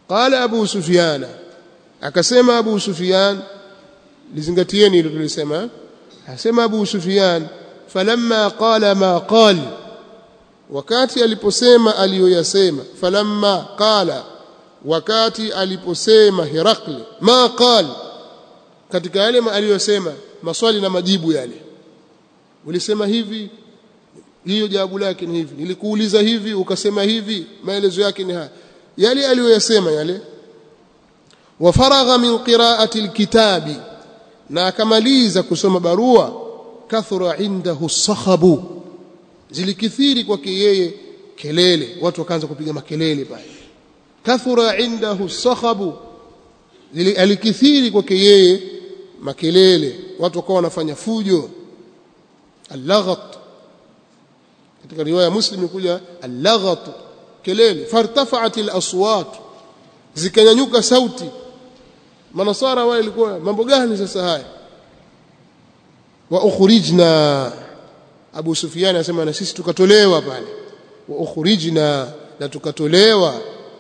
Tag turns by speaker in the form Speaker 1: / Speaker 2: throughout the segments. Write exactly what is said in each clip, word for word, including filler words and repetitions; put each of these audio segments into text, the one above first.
Speaker 1: qala Abu Sufyan akasema Abu Sufyan lizingatieni hilo tulisema akasema Abu Sufyan falamma qala ma qala wakati aliposema aliyoyasema falamma qala wakati aliposema Herakli ma qala katika yale aliyosema maswali na majibu yale ulisema hivi hiyo jawabu lake ni hivi nilikuuliza hivi ukasema hivi maelezo yake ni haya yale aliyoyasema yale wafaragha min qira'ati alkitabi na akamaliza kusoma barua kathura indahu as-sakhabu zilikithiri kwake yeye kelele watu wakaanza kupiga makelele pale kathura indahu as-sakhabu alikithiri kwake yeye makelele watu wakawa wanafanya fujo al-laghat katika riwaya Muslim kuja al-laghat kelele fartafa'at al-aswat zikanyanyuka sauti manasara wale ilikuwa mambo gani sasa haya wa ukhrijna Abu Sufyan anasema na sisi tukatolewa pale wa ukhrijna na tukatolewa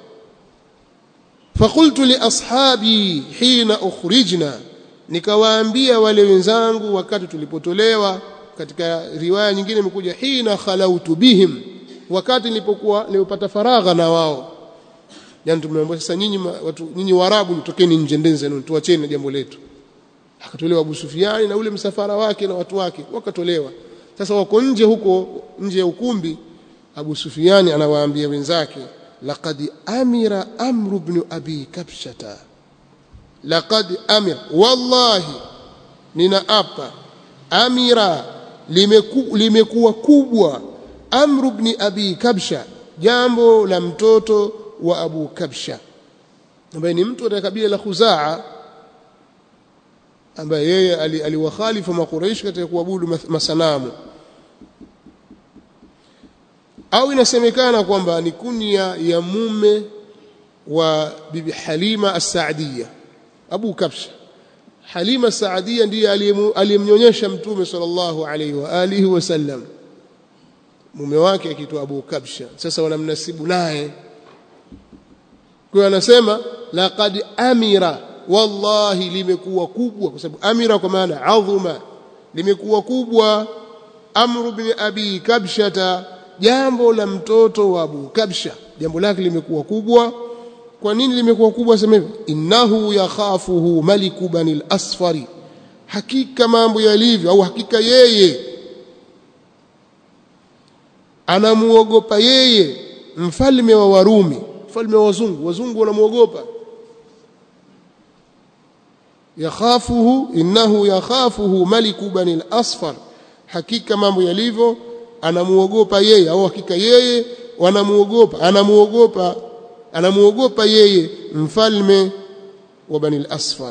Speaker 1: faqultu li ashabi hina ukhrijna nikawaambia wale wenzangu wakati tulipotolewa katika riwaya nyingine imekuja hina khalautu bihim wakati nilipokuwa nilipata faragha na wao yani tumemwambia sasa nyinyi watu nyinyi Waarabu mtokeni nje ndenzenu tuacheni na jambo letu akatolewa Abu Sufyan na ule msafara wake na watu wake wakatolewa sasa wako nje huko nje ya ukumbi Abu Sufyan anawaambia wenzake laqad amira amru ibn abi kabshata laqad amir wallahi ninaapa amira limeku, limekuwa kubwa amru ibn abi kabsha jambo la mtoto wa Abu Kabsha ambaye ni mtu wa kabila la Khuzaa ambaye yeye aliwakhalifu makuraish katika kuabudu masanamu au inasemekana kwamba ni kunya ya mume wa bibi Halima as-Sa'diyya Abu Kabsha Halima as-Sa'diyya ndiye aliyemnyonyesha mtume sallallahu alayhi wa alihi wasallam mume wake akiitwa Abu Kabsha sasa wanamnasibu naye kwa anasema laqad amira wallahi limekuwa kubwa kwa sababu amira kwa maana adhuma limekuwa kubwa amru bin abi kabshata jambo la mtoto wa Abu Kabsha jambo lake limekuwa kubwa kwa nini limekuwa kubwa sema hivi innahu yakhafuhu maliku banil asfari hakika mambo yalivyo au hakika yeye anamuogopa yeye mfalme wa Warumi mfalme wa wazungu wazungu wanamuogopa yakhafuhu innahu yakhafuhu maliku banil asfar hakika mambo yalivyo anamuogopa yeye au hakika yeye wanamuogopa anamuogopa anamuogopa yeye mfalme wa banil asfar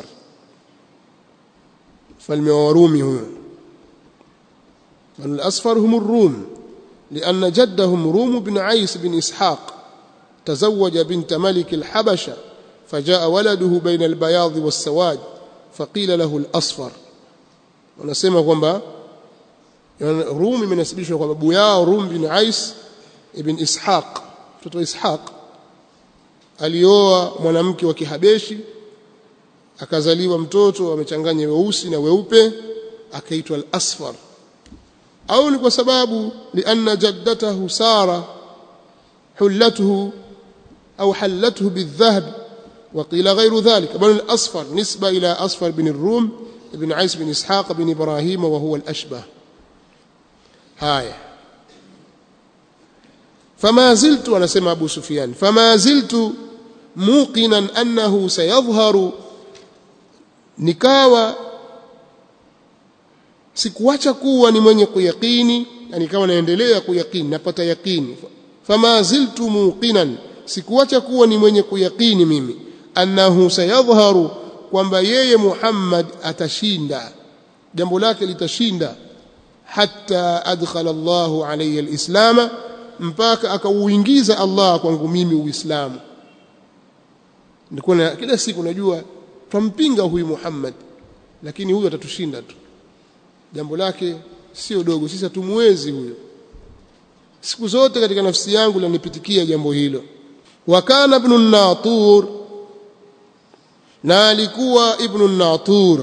Speaker 1: mfalme wa Warumi huyo banil asfar hum ar-rum لأن جدهم روم بن عيس بن إسحاق تزوج بنت ملك الحبشة فجاء ولده بين البياض والسواد فقيل له الأصفر ونسمى kwamba Rumi imenasibishwa kwa babu yao Rum bin Ais ibn Ishaq mtoto Ishaq alioa mwanamke wa Kihabeshi akazaliwa mtoto amechanganya weusi na weupe akaitwa al-Asfar au ni kwa sababu lianna jaddatahu Sara hullatuhu au hallatuhu bidhahab وقيل غير ذلك بل الأصفر نسبة إلى أصفر بن الروم بن عيس بن إسحاق بن إبراهيم وهو الأشبه هاي فما زلت أنا سمع أبو سفيان فما زلت موقنا أنه سيظهر nikawa sikuacha kuwa ni mwenye kuyakini yani nikawa naendelea kuyakini napata yakini fama ziltu muqinan sikuacha kuwa ni mwenye kuyakini mimi annahu sayadhharu kwamba yeye Muhammad atashinda jambo lake litashinda hatta adkhala Allahu alayya alislam mpaka akauingiza Allah kwangu mimi uislamu ndiko kila siku najua tumpinga huyu Muhammad lakini huyu atatushinda tu jambo lake sio dogo sisi hatumwezi huyo siku zote katika nafsi yangu lanipitikia jambo hilo wa kana ibn an-Natur na alikuwa ibn an-Natur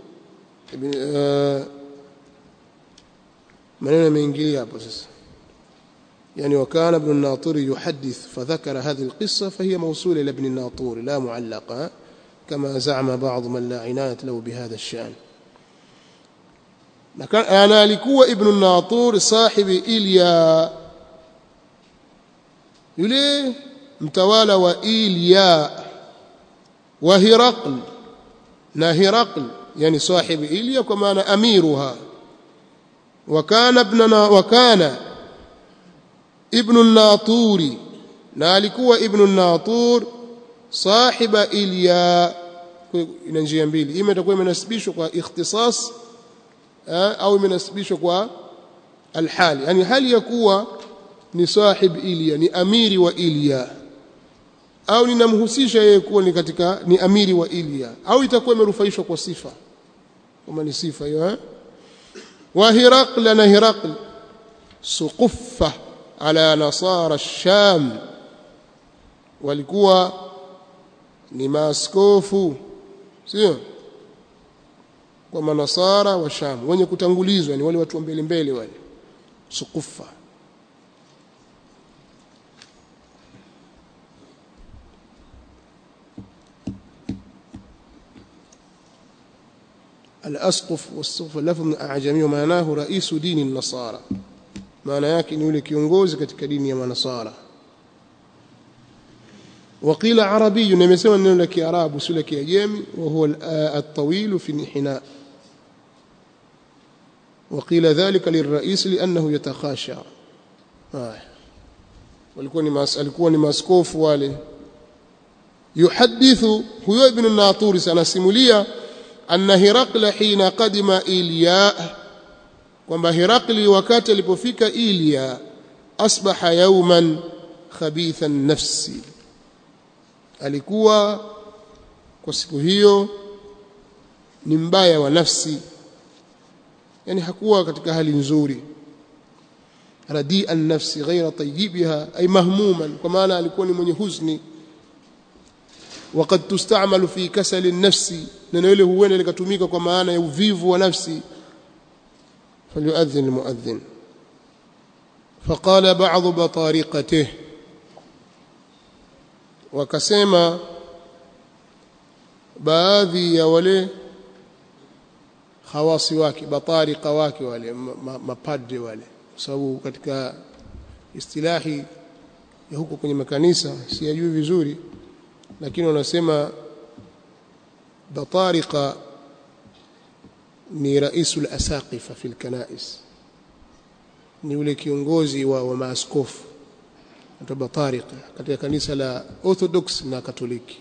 Speaker 1: maneno yameingilia hapo sasa يعني وكان ابن الناطور يحدث فذكر هذه القصة فهي موصولة إلى ابن الناطور لا معلقة كما زعم بعض من لا عناية له بهذا الشأن. أنا alikuwa ابن الناطور صاحب إيليا yule mtawala wa Ilya wa Hiraql na Hiraql yani صاحب Ilya kwa maana amiruha wa kana ibnana wa kana ibn an-Natur na alikuwa ibn an-Natur sahiba Ilya. ina njia mbili, ima itakuwa imenasibishwa kwa ikhtisas au imenasibishwa kwa al-hali, yani hali ya kuwa ni sahib Ilya, ni amiri wa Ilya, au ninamhusisha yeye kuwa ni katika ni amiri wa Ilya, au itakuwa imerufaishwa kwa sifa kama ni sifa hiyo eh. wa Hiraql na Hiraql suquffa ala nasara ash-Sham, walikuwa ni maaskofu sio kwa manasara wa Sham wenye kutangulizwa, ni wale watu mbele mbele wale suquffa. الأسقف والسقف لفظ أعجمي ومعناه رئيس دين النصارى, maana yake ni yule kiongozi katika dini ya manasara. وقيل عربي, nimesema neno la Kiarabu sio la Kiajemi, وهو الطويل في الانحناء. وقيل ذلك للرئيس لأنه يتخاشى. walikuwa ni alikuwa ni maaskofu wale. yuhadithu huyo ibn an-Natur sanasimulia anna Hiraqla hina qadima Ilya, kwamba Hiraqli wakati alipofika Ilya asbaha yawman khabitha an-nafsi, alikuwa kwa siku hiyo ni mbaya wa nafsi, yani hakuwa katika hali nzuri. radia an-nafsi ghayra tayyibiha ay mahmuman, kwa maana alikuwa ni mwenye huzuni. وقد تستعمل في كسل النفس, neno hilo huenda likatumika kwa maana ya uvivu wa nafsi. فليؤذن المؤذن. فقال بعض بطارقته, wakasema baadhi ya wale khawasi wake, batariqa wake wale mapadre wale, kwa sababu katika istilahi ya huko kwenye makanisa siyajui vizuri, lakini wanasema batariqa ni raisul asaqifa fil kanais, ni yule kiongozi wa, wa maaskofu ndio batariqa katika kanisa la Orthodox na Katoliki.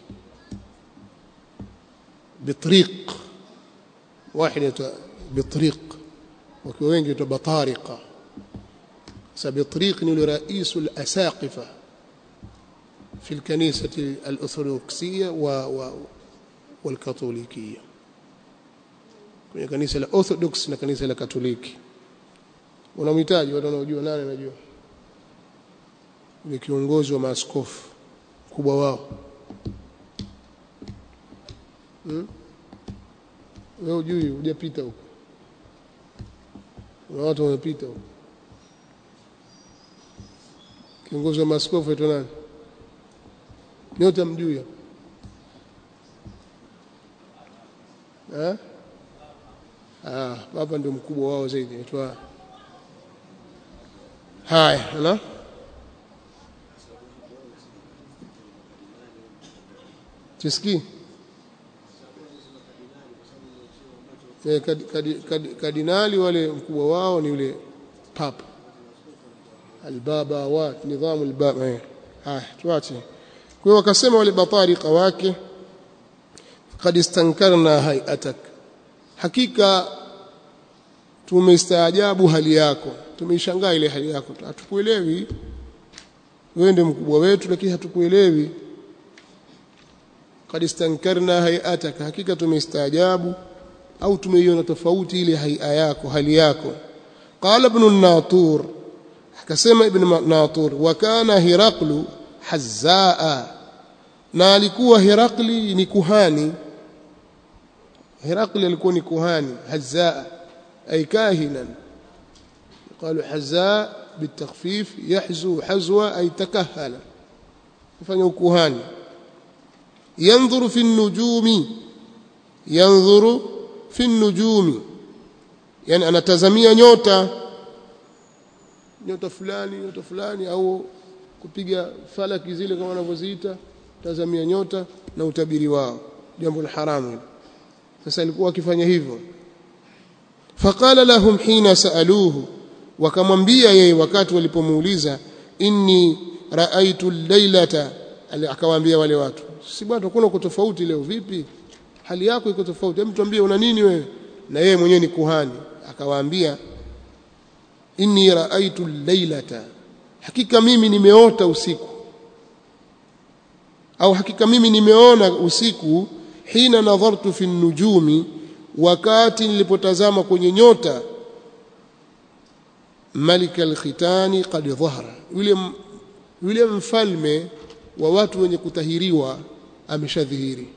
Speaker 1: bitriq wahida bitriq, wakiwa wengi ndio batariqa. sababu bitriq ni yule raisul asaqifa في الكنيسة الأرثوذكسية والكاثوليكية, kwenye kanisa la Orthodox na kanisa la Katoliki. Unamhitaji watu wanaojua, nani anajua? Ni kiongozi wa maaskofu kubwa wao. Hmm? Wewe hujui, hujapita huko. Watu wamepita huko. Kiongozi wa maaskofu anaitwa nani? Nyote mjui eh? Ah, baba ndio mkubwa wao zaidi anaitwa. Haya, na Tiski eh, kardinali wale mkubwa wao ni yule papa albaba wa nidhamu albaba eh. Haya, tuache. Kwa hiyo wakasema wale batariqa wake, qad istankarna hayatak, hakika tumestaajabu hali yako, tumeishangaa ile hali yako, hatukuelewi. Wewe ndiye mkubwa wetu lakini hatukuelewi. qad istankarna hayatak, hakika tumestaajabu au tumeiona tofauti ile haia yako, hali yako. qala ibn an-Natur, akasema ibn an-Natur, wa kana Hiraqlu hazzaa, na alikuwa Hiraqli ni kuhani Herakli alikuwa ni kuhani, hazaa ay kahinan. قالوا حزاء بالتخفيف يحزو حزوة أي تكهل فنيو كهاني. ينظر في النجوم ينظر في النجوم يعني أنا تزمية نيوتا nyota fulani nyota fulani au kupiga falaki zile kama wanavyoziita, tazamia nyota na utabiri wao, jambo la haramu. Sasa alikuwa akifanya hivyo. Faqala lahum hina saaluhu, wakamwambia yeye wakati walipomuuliza, inni raaitu al-lailata, akawaambia wale watu, si bwana kuna kutofauti leo, vipi hali yako iko tofauti, hebu tuambie una nini wewe? Na yeye mwenyewe ni kuhani, akawaambia inni raaitu al-lailata, hakika mimi nimeota usiku, au hakika mimi nimeona usiku, hina nadhartu fi an-nujumi, wakati nilipotazama kwenye nyota, malik al-khitani qad dhahara, yule yule mfalme wa watu wenye kutahiriwa ameshadhihiri.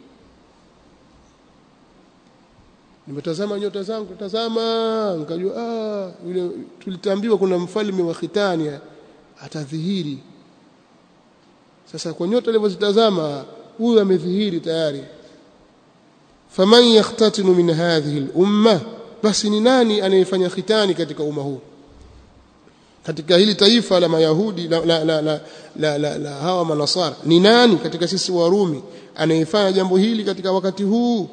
Speaker 1: Nimetazama nyota zangu, tazama nikajua ah yule tulitambiwa kuna mfalme wa khitani atadhihiri. Sasa kwa nyota nilizotazama huyu amedhihiri tayari. Faman yakhtatinu min hadhihi al-umma, basi ni nani anayefanya khitani katika umma huu, katika hili taifa la Mayahudi la la la, la, la, la, la hawa manasara, ni nani katika sisi Warumi anayefanya jambo hili katika wakati huu?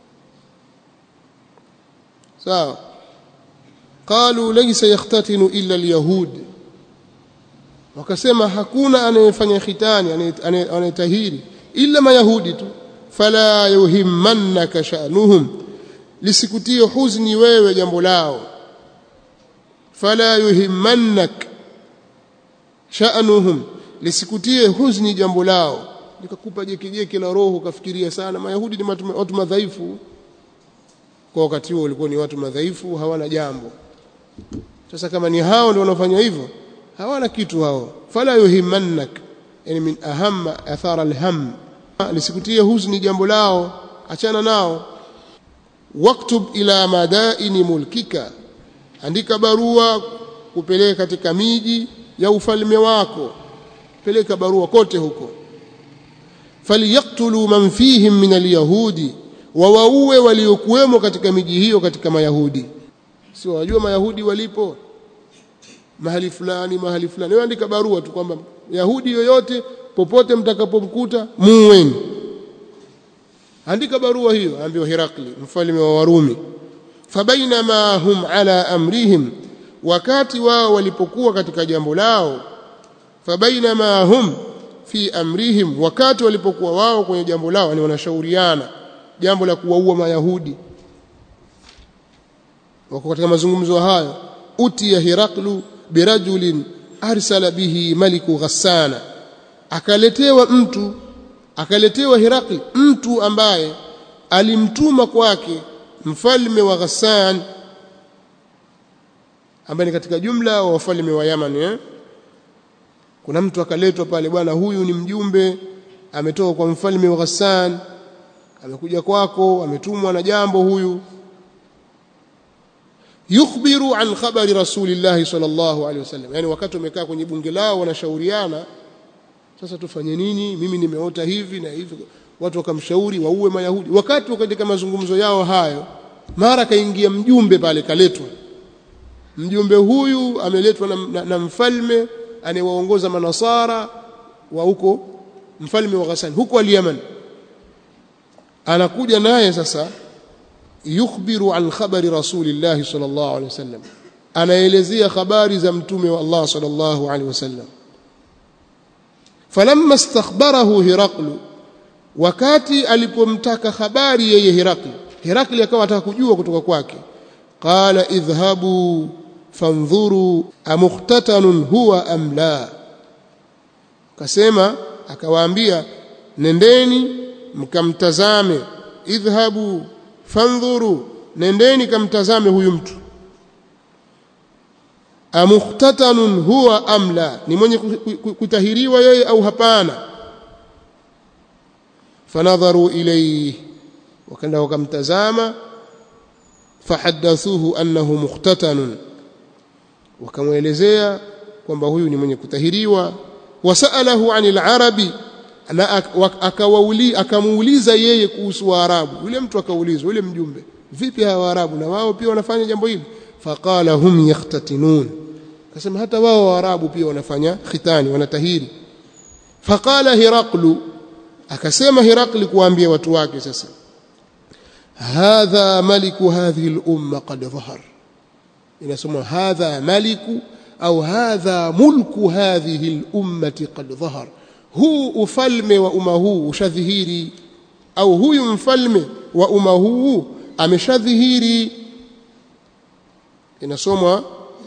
Speaker 1: sawa. Qalu laysa yakhtatinu illa al-yahud, wakasema hakuna anayefanya khitani anayetahiri illa mayahudi tu. Fala yuhimmannaka sha'nuhum, lisikutie huzni wewe jambo lao. Fala yuhimmannak sha'nuhum, lisikutie huzni jambo lao, likakupa jekejeke la roho kafikiria sana. Mayahudi ni watu madhaifu, kwa wakati huo walikuwa ni watu madhaifu, hawana jambo. Sasa kama ni hao ndio wanafanya hivyo, hawana kitu hao. Fala yuhimmannak, yani min ahamma athara alham, lisikutie huzni jambo lao, achana nao. Waktub ila madaini mulkika, andika barua kupeleka katika miji ya ufalme wako, peleka barua kote huko. Falyaktulu man fihim min alyahudi, wawaue waliokuwemo katika miji hiyo katika Mayahudi. Sio wajua Mayahudi walipo mahali fulani mahali fulani, wewe andika barua tu kwamba Yahudi yoyote popote mtakapomkuta muweni. Andika barua hiyo, ambiwa Herakli mfalme wa Warumi. Fabainama hum ala amrihim, wakati wao walipokuwa katika jambo lao. Fabainama hum fi amrihim, wakati walipokuwa wao kwenye jambo lao, ni wanashauriana jambo la kuwaua Mayahudi, wako katika mazungumzo hayo. Utiya Heraklu birajulin arsala bihi maliku Ghassana, akaletewa mtu akaletewa Herakli mtu ambaye alimtuma kwake mfalme wa Ghassan, ambaye ni katika jumla wa wafalme wa Yaman eh? Kuna mtu akaletwa pale, bwana huyu ni mjumbe ametoka kwa mfalme wa Ghassan, amekuja kwako, ametumwa na jambo huyu. Yukhbiru an khabari Rasulillah sallallahu alaihi wasallam, yani wakati wamekaa kwenye bunge lao wanashauriana, sasa tufanye nini, mimi nimeota hivi na hivi. Watu wakamshauri waue Mayahudi. Wakati katika mazungumzo yao hayo, mara kaingia mjumbe pale, kaletwa mjumbe huyu, ameletwa na, na, na mfalme anayewaongoza manasara wa huko, mfalme wa Ghassan huko al-Yaman. Anakuja naye sasa, yukhbiru an khabari Rasulillah sallallahu alaihi wasallam, anaelezea habari za mtume wa Allah sallallahu alaihi wasallam. Falamma istakhbarahu Heraklu, wakati alipomtaka habari yeye Herakli, Herakli akawa anataka kujua kutoka kwake. Qala idhhabu fanzuru amukhtatanun huwa am la, kasema akawaambia nendeni mkamtazame. Idhhabu fanzuru, nendeni kamtazame huyu mtu. Amukhtatanun huwa am la, ni mwenye kutahiriwa yeye au hapana. Fanadharu ilayhi, wakaenda wakamtazama fahadathuhu annahu mukhtatanun wakamuelezea kwamba huyu ni mwenye kutahiriwa wasalahu anil arabi na akawauli akamuuliza yeye kuhusu Waarabu yule mtu akaulizwa yule mjumbe vipi hawa Waarabu na wao pia wanafanya jambo hili faqala hum yakhtatinun akasema hata wao Waarabu pia wanafanya khitani wanatahiri faqala Hiraqlu akasema Hiraqli kuambia watu wake sasa hadha maliku hadhihi al-umma qad dhahar inasema hadha maliku au hadha mulku hadhihi al-ummati qad dhahar huu ufalme wa umma huu ushadhihiri au huyu mfalme wa umma huu ameshadhihiri inasomwa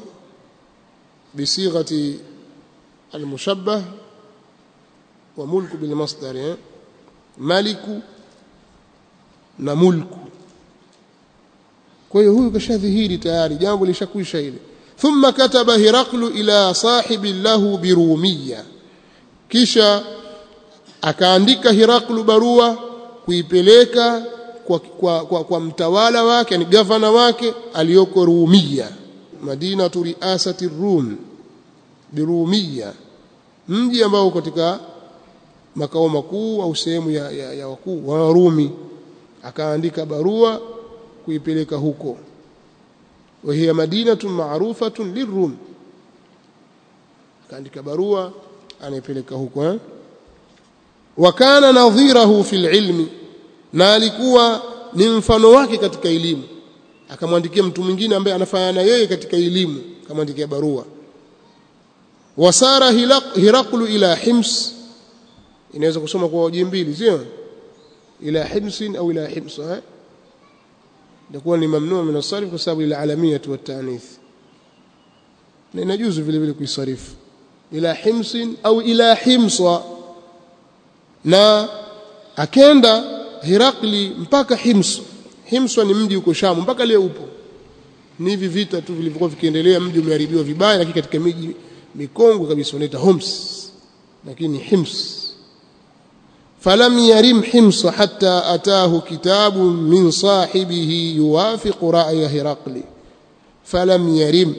Speaker 1: bisighati al-mushabbah wa mulku bil masdar eh? maliku na mulku kwa hiyo huyu kashadhihiri tayari jambo lishakwisha ile thumma kataba Hiraqlu ila sahibi lahu birumiyya kisha akaandika Hiraqlu barua kuipeleka kwa, kwa, kwa, kwa mtawala wake yani gavana wake aliyoko Rumia Madina tu riasati Rum birumiyya mji ambao katika makao makuu au sehemu ya, ya, ya wakuu wa Rumi akaandika barua kuipeleka huko wa hiya madinatun ma'rufatun lirum akaandika barua anaipeleka huko eh? wa kana nadhirahu fil ilmi na alikuwa ni mfano wake katika elimu akamwandikia mtu mwingine ambaye anafanana yeye katika elimu akamwandikia barua wasara Hiraqlu ila Hims inaweza kusoma kwa hoja mbili sio ila Himsin au ila Himsa itakuwa ni mamnuu min as-sarf kwa sababu ila alamiyah wa ta'nith na inajuzu vile vile kuisarifu ila Himsin au ila Himsa na akenda Hiraqli mpaka Hims Himsa ni mji uko Sham mpaka leo upo ni hivi vita tu vilivyokuwa vikiendelea mji umeharibiwa vibaya lakini katika miji mikongwe kabisa unaita Homs lakini Hims فلم يرم حمص حتى أتاه كتاب من صاحبه يوافق رأي هرقل فلم يرم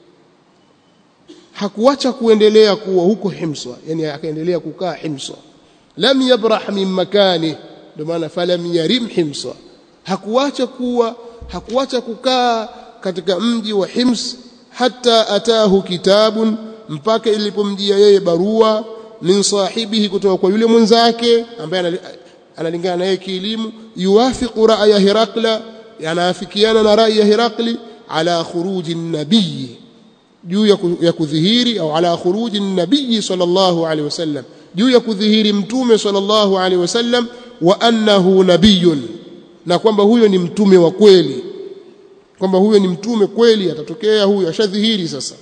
Speaker 1: hakuacha kuendelea kuwa huko Himsa yani akaendelea kukaa Himsa lam yabrah min makani ndio maana falam yarim Himsa hakuacha kuwa hakuacha kukaa katika mji wa Hims hata atahu kitabun mpaka ilipomjia yeye barua min sahibihi kutoka kwa yule mwenzake ambaye analingana na yeye kielimu yuwafiqu ra'ya Hiraqla yanaafikiana na rai ya Hiraqli ala khuruji nabii juu ya kudhihiri au ala khuruji nabii sallallahu alaihi wasallam juu ya kudhihiri mtume sallallahu alaihi wasallam wa annahu nabiyun na kwamba huyo ni mtume wa kweli kwamba huyo ni mtume kweli atatokea huyo ashadhihiri sasa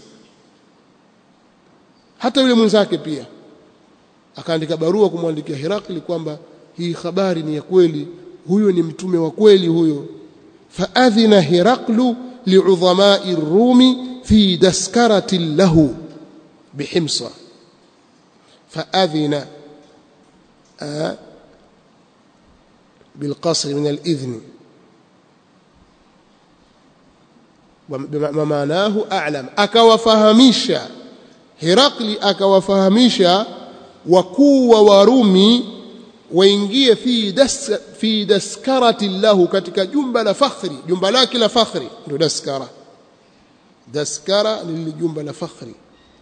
Speaker 1: hata yule mwenzake pia akaandika barua kumwandikia Hiraqli kwamba hii habari ni ya kweli huyo ni mtume wa kweli huyo faadhina Hiraqlu li'udhama'i ar-Rumi fi daskarati lahu bihimsa faadhina بالقصر من الإذن ومعناه أعلم أكوفهميشا Hiraqli akawafahamisha wakuu wa Warumi waingie fi das fi daskarati lahu katika jumba la fakhri jumba lake la fakhri ndio daskara daskara ni jumba la fakhri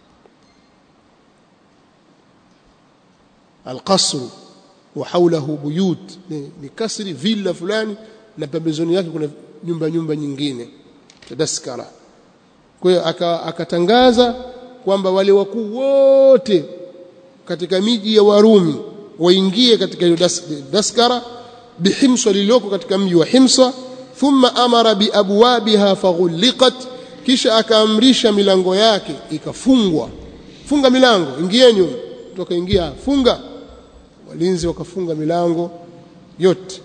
Speaker 1: القصر وحوله بيوت ni kasri villa fulani na pembezoni yake kuna nyumba nyumba nyingine daskara kwa hiyo akatangaza kwamba wale wakuu wote katika miji ya Warumi waingie katika hiyo daskara bihimsa liloko katika mji wa Himsa thumma amara biabwabiha faghulqat kisha akaamrisha milango yake ikafungwa funga milango ingieni kutoka ingia funga walinzi wakafunga milango yote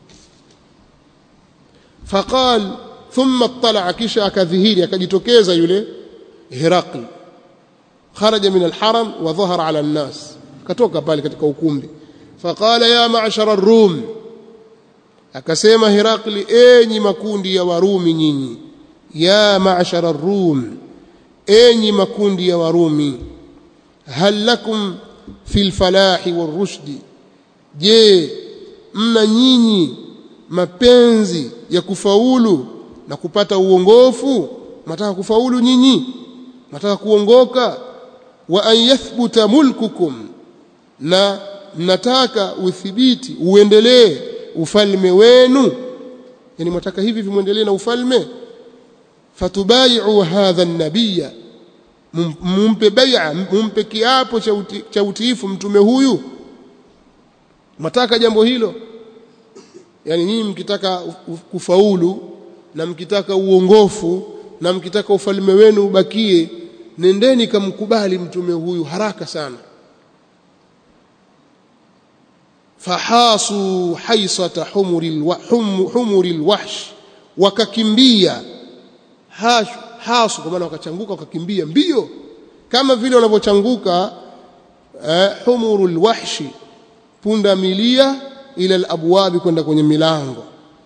Speaker 1: faqal thumma ittala kisha akadhihiri akajitokeza yule Hiraqli kharaja min alharam wa dhahara ala alnas katoka pale katika ukumbi faqala ya ma'shara ar-rum akasema Herakli enyi makundi ya Warumi nyinyi ya ma'shara ar-rum enyi makundi ya Warumi hal lakum fil falahi war-rushdi je mna nyinyi mapenzi ya kufaulu na kupata uongofu mnataka kufaulu nyinyi mnataka kuongoka wa an yathbuta mulkukum na mnataka uthibiti uendelee ufalme wenu yani mnataka hivi vimuendelee na ufalme fatubai'u hadha an-nabiyya mumpe bai'a mumpe kiapo cha uti, cha utiifu mtume huyu mnataka jambo hilo yani nyinyi mkitaka kufaulu na mkitaka uongofu na mkitaka ufalme wenu ubakie nendeni kamkubali mtume huyu haraka sana fahasu haisata humuril wa humuril wahsh wakakimbia hasu kwa maana wakachanguka wakakimbia mbio kama vile wanavyochanguka eh, humurul wahshi punda milia ila alabwab kwenda kwenye milango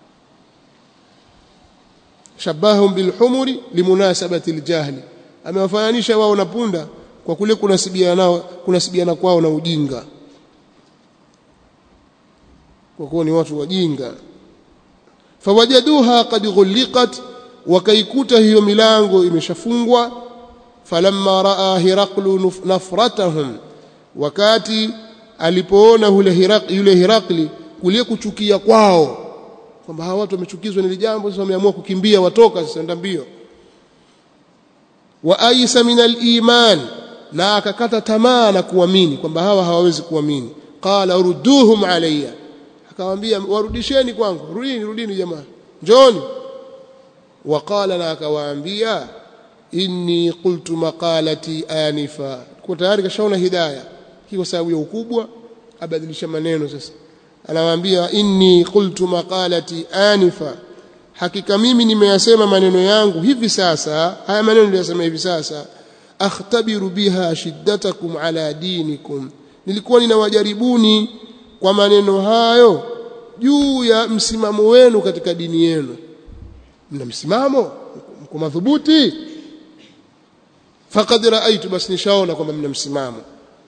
Speaker 1: shabahum bilhumuri limunasabati aljahli amewafananisha wao na punda kwa kule kunasibiana nao kunasibiana kwao na ujinga kwa kuwa ni watu wajinga fawajaduha qad ghulqat wakaikuta hiyo milango imeshafungwa falamma raa hiraqlu nafratahum wakati alipoona yule Hirakli yule Hirakli kulie kuchukia kwao kwamba hawa watu wamechukizwa na jambo sasa wameamua kukimbia watoka sasa ndio mbio wa aisa min al-iman na akakata tamaa na kuamini kwamba hawa hawawezi kuamini qala urudduhum alayya akawaambia warudisheni kwangu rudini rudini jamaa njooni waqala na akawaambia inni qultu maqalati anifa kwa tayari kashaona hidayah kwa sababu ya ukubwa abadilisha maneno sasa anawaambia inni qultu maqalati anifa hakika mimi nimeyasema maneno yangu hivi sasa haya maneno niliyosema hivi sasa akhtabiru biha shiddatakum ala dinikum nilikuwa ninawajaribuni kwa maneno hayo juu ya msimamo wenu katika dini yenu mna msimamo mko madhubuti faqad raaitu bas nishaona kwamba mna msimamo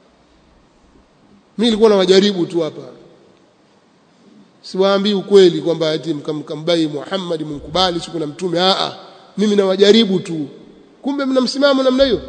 Speaker 1: mimi nilikuwa nawajaribu tu hapa siwaambii ukweli kwamba ati mkambai Muhammad mkubali siku na mtume a a mimi nawajaribu tu kumbe mna msimamo namna hiyo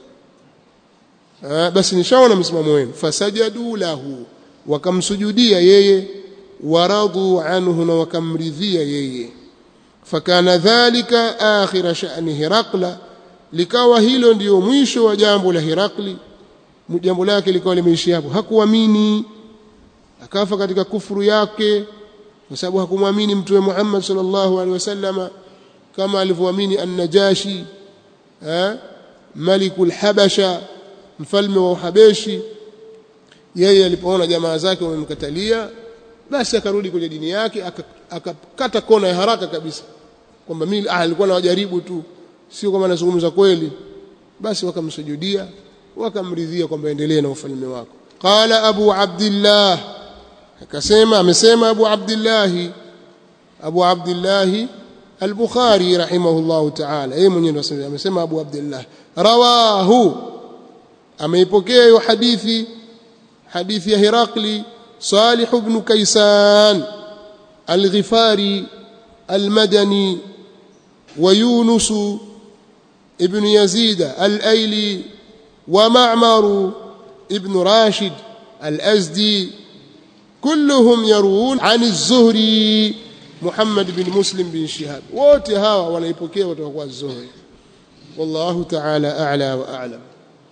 Speaker 1: ah basi nishaona msimamo wenu fasajadu lahu wakamsujudia yeye waradu anhu na wakamridhia yeye fakana dhalika akhir sha'ni Hirakla likawa hilo ndio mwisho wa jambo la Hirakli jambo lake likawa limeishia hapo hakuamini akafa katika kufuru yake kwa sababu hakumwamini mtume Muhammad sallallahu alaihi wasallama kama alivyoamini an-Najashi eh malikul habasha mfalme wa Uhabeshi yeye alipoona jamaa zake wamemkatalia basi akarudi kwenye dini yake akakata kona ya haraka kabisa kwamba mimi ah alikuwa anawajaribu tu sio kama anazungumza kweli basi wakamsujudia wakamridhia kwamba endelee na ufalme wako qala abu abdullah akasema amesema abu abdullah abu abdullah al-Bukhari rahimahullah ta'ala yeye mwenyewe ndo amesema abu abdullah rawahu ameipokea hiyo hadithi hadithi ya Hirakli Salih ibn Kaysan al-Ghifari al-Madani wa Yunus ibn Yazid al-Aili ومعمر ابن راشد الأزدي كلهم يروون عن الزهري محمد بن مسلم بن شهاب wote hawa wanaipokea kutoka kwa Zuhri wallahu ta'ala a'la wa a'lam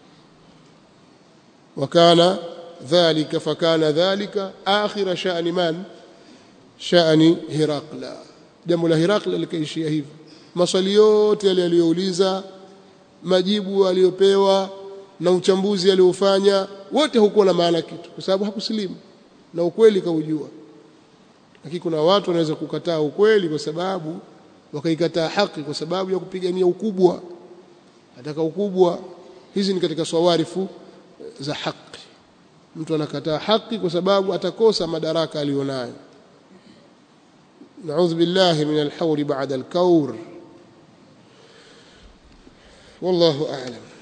Speaker 1: وكان ذلك فكان ذلك آخر شأن من شأن هرقل jambo la Hirakla likaishia hivyo maswali yote yale aliyouliza majibu aliyopewa na uchambuzi aliofanya wote hukuwa na maana kitu kwa sababu hakusilimu na ukweli kaujua lakini kuna watu wanaweza kukataa ukweli kwa sababu wakaikataa haki kwa sababu ya kupigania ukubwa ataka ukubwa hizi ni katika swawarifu za haki mtu anakataa haki kwa sababu atakosa madaraka alionayo نعوذ بالله من الحور بعد الكور والله أعلم.